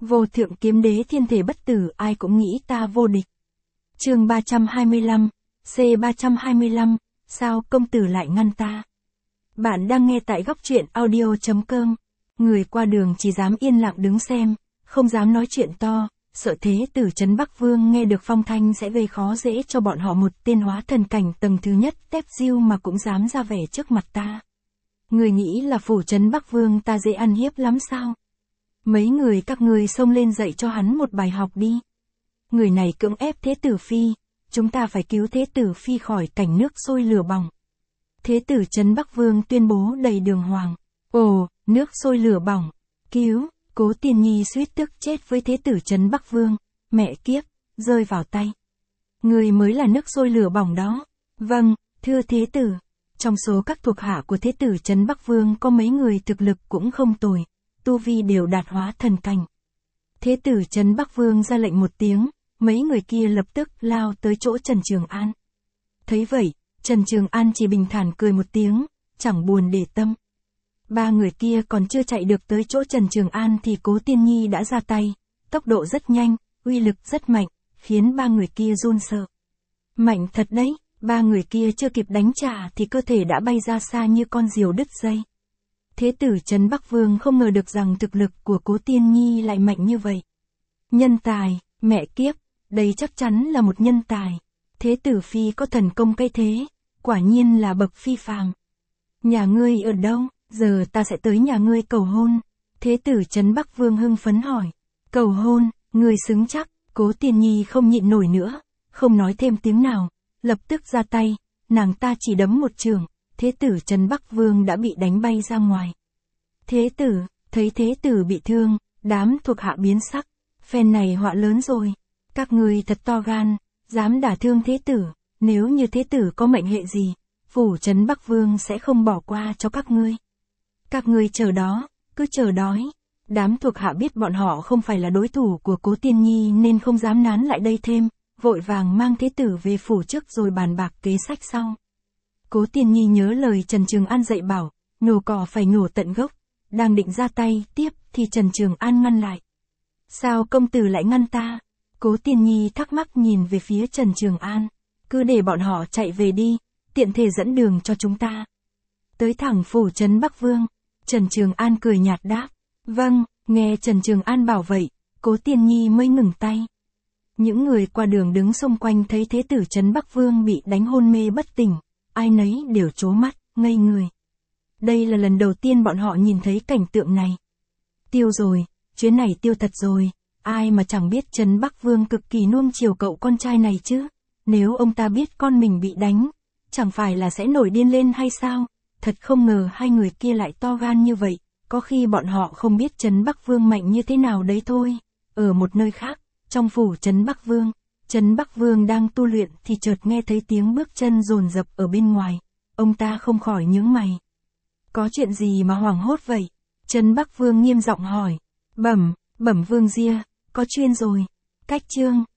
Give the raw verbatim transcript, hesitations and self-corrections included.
Vô thượng kiếm đế thiên thể bất tử, ai cũng nghĩ ta vô địch. Chương ba trăm hai mươi lăm, C ba trăm hai mươi lăm, sao công tử lại ngăn ta? Bạn đang nghe tại góc truyện audio chấm com. Người qua đường chỉ dám yên lặng đứng xem, không dám nói chuyện to, sợ thế tử Trấn Bắc Vương nghe được phong thanh sẽ gây khó dễ cho bọn họ. Một tên hóa thần cảnh tầng thứ nhất tép diêu mà cũng dám ra vẻ trước mặt ta. Người nghĩ là phủ Trấn Bắc Vương ta dễ ăn hiếp lắm sao? Mấy người các ngươi xông lên dạy cho hắn một bài học đi. Người này cưỡng ép thế tử phi, chúng ta phải cứu thế tử phi khỏi cảnh nước sôi lửa bỏng. Thế tử Trấn Bắc Vương tuyên bố đầy đường hoàng. Ồ, nước sôi lửa bỏng, cứu, Cố Tiên Nhi suýt tức chết với thế tử Trấn Bắc Vương, mẹ kiếp, rơi vào tay. Người mới là nước sôi lửa bỏng đó. Vâng, thưa thế tử. Trong số các thuộc hạ của thế tử Trấn Bắc Vương có mấy người thực lực cũng không tồi, tu vi đều đạt hóa thần cảnh. Thế tử Trấn Bắc Vương ra lệnh một tiếng, mấy người kia lập tức lao tới chỗ Trần Trường An. Thấy vậy, Trần Trường An chỉ bình thản cười một tiếng, chẳng buồn để tâm. Ba người kia còn chưa chạy được tới chỗ Trần Trường An thì Cố Tiên Nhi đã ra tay, tốc độ rất nhanh, uy lực rất mạnh, khiến ba người kia run sợ. Mạnh thật đấy, ba người kia chưa kịp đánh trả thì cơ thể đã bay ra xa như con diều đứt dây. Thế tử Trấn Bắc Vương không ngờ được rằng thực lực của Cố Tiên Nhi lại mạnh như vậy. Nhân tài, mẹ kiếp, đây chắc chắn là một nhân tài. Thế tử phi có thần công cây thế, quả nhiên là bậc phi phàm. Nhà ngươi ở đâu, giờ ta sẽ tới nhà ngươi cầu hôn. Thế tử Trấn Bắc Vương hưng phấn hỏi. Cầu hôn, ngươi xứng chắc. Cố Tiên Nhi không nhịn nổi nữa, không nói thêm tiếng nào, lập tức ra tay, nàng ta chỉ đấm một chưởng, thế tử Trấn Bắc Vương đã bị đánh bay ra ngoài. Thế tử, thấy thế tử bị thương, đám thuộc hạ biến sắc, phen này họa lớn rồi, các ngươi thật to gan, dám đả thương thế tử, nếu như thế tử có mệnh hệ gì, phủ Trấn Bắc Vương sẽ không bỏ qua cho các ngươi. Các ngươi chờ đó, cứ chờ đói. Đám thuộc hạ biết bọn họ không phải là đối thủ của Cố Tiên Nhi nên không dám nán lại đây thêm, vội vàng mang thế tử về phủ trước rồi bàn bạc kế sách sau. Cố Tiên Nhi nhớ lời Trần Trường An dạy bảo, nhổ cỏ phải nhổ tận gốc, đang định ra tay tiếp thì Trần Trường An ngăn lại. Sao công tử lại ngăn ta? Cố Tiên Nhi thắc mắc nhìn về phía Trần Trường An, cứ để bọn họ chạy về đi, tiện thể dẫn đường cho chúng ta. Tới thẳng phủ Trấn Bắc Vương, Trần Trường An cười nhạt đáp. Vâng, nghe Trần Trường An bảo vậy, Cố Tiên Nhi mới ngừng tay. Những người qua đường đứng xung quanh thấy thế tử Trấn Bắc Vương bị đánh hôn mê bất tỉnh, ai nấy đều trố mắt, ngây người. Đây là lần đầu tiên bọn họ nhìn thấy cảnh tượng này. Tiêu rồi, chuyến này tiêu thật rồi, ai mà chẳng biết Trấn Bắc Vương cực kỳ nuông chiều cậu con trai này chứ. Nếu ông ta biết con mình bị đánh, chẳng phải là sẽ nổi điên lên hay sao? Thật không ngờ hai người kia lại to gan như vậy. Có khi bọn họ không biết Trấn Bắc Vương mạnh như thế nào đấy thôi. Ở một nơi khác, trong phủ Trấn Bắc Vương, Trấn Bắc Vương đang tu luyện thì chợt nghe thấy tiếng bước chân dồn dập ở bên ngoài. Ông ta không khỏi nhướng mày. Có chuyện gì mà hoảng hốt vậy? Trấn Bắc Vương nghiêm giọng hỏi. Bẩm, bẩm Vương Gia, có chuyên rồi. Cách chương.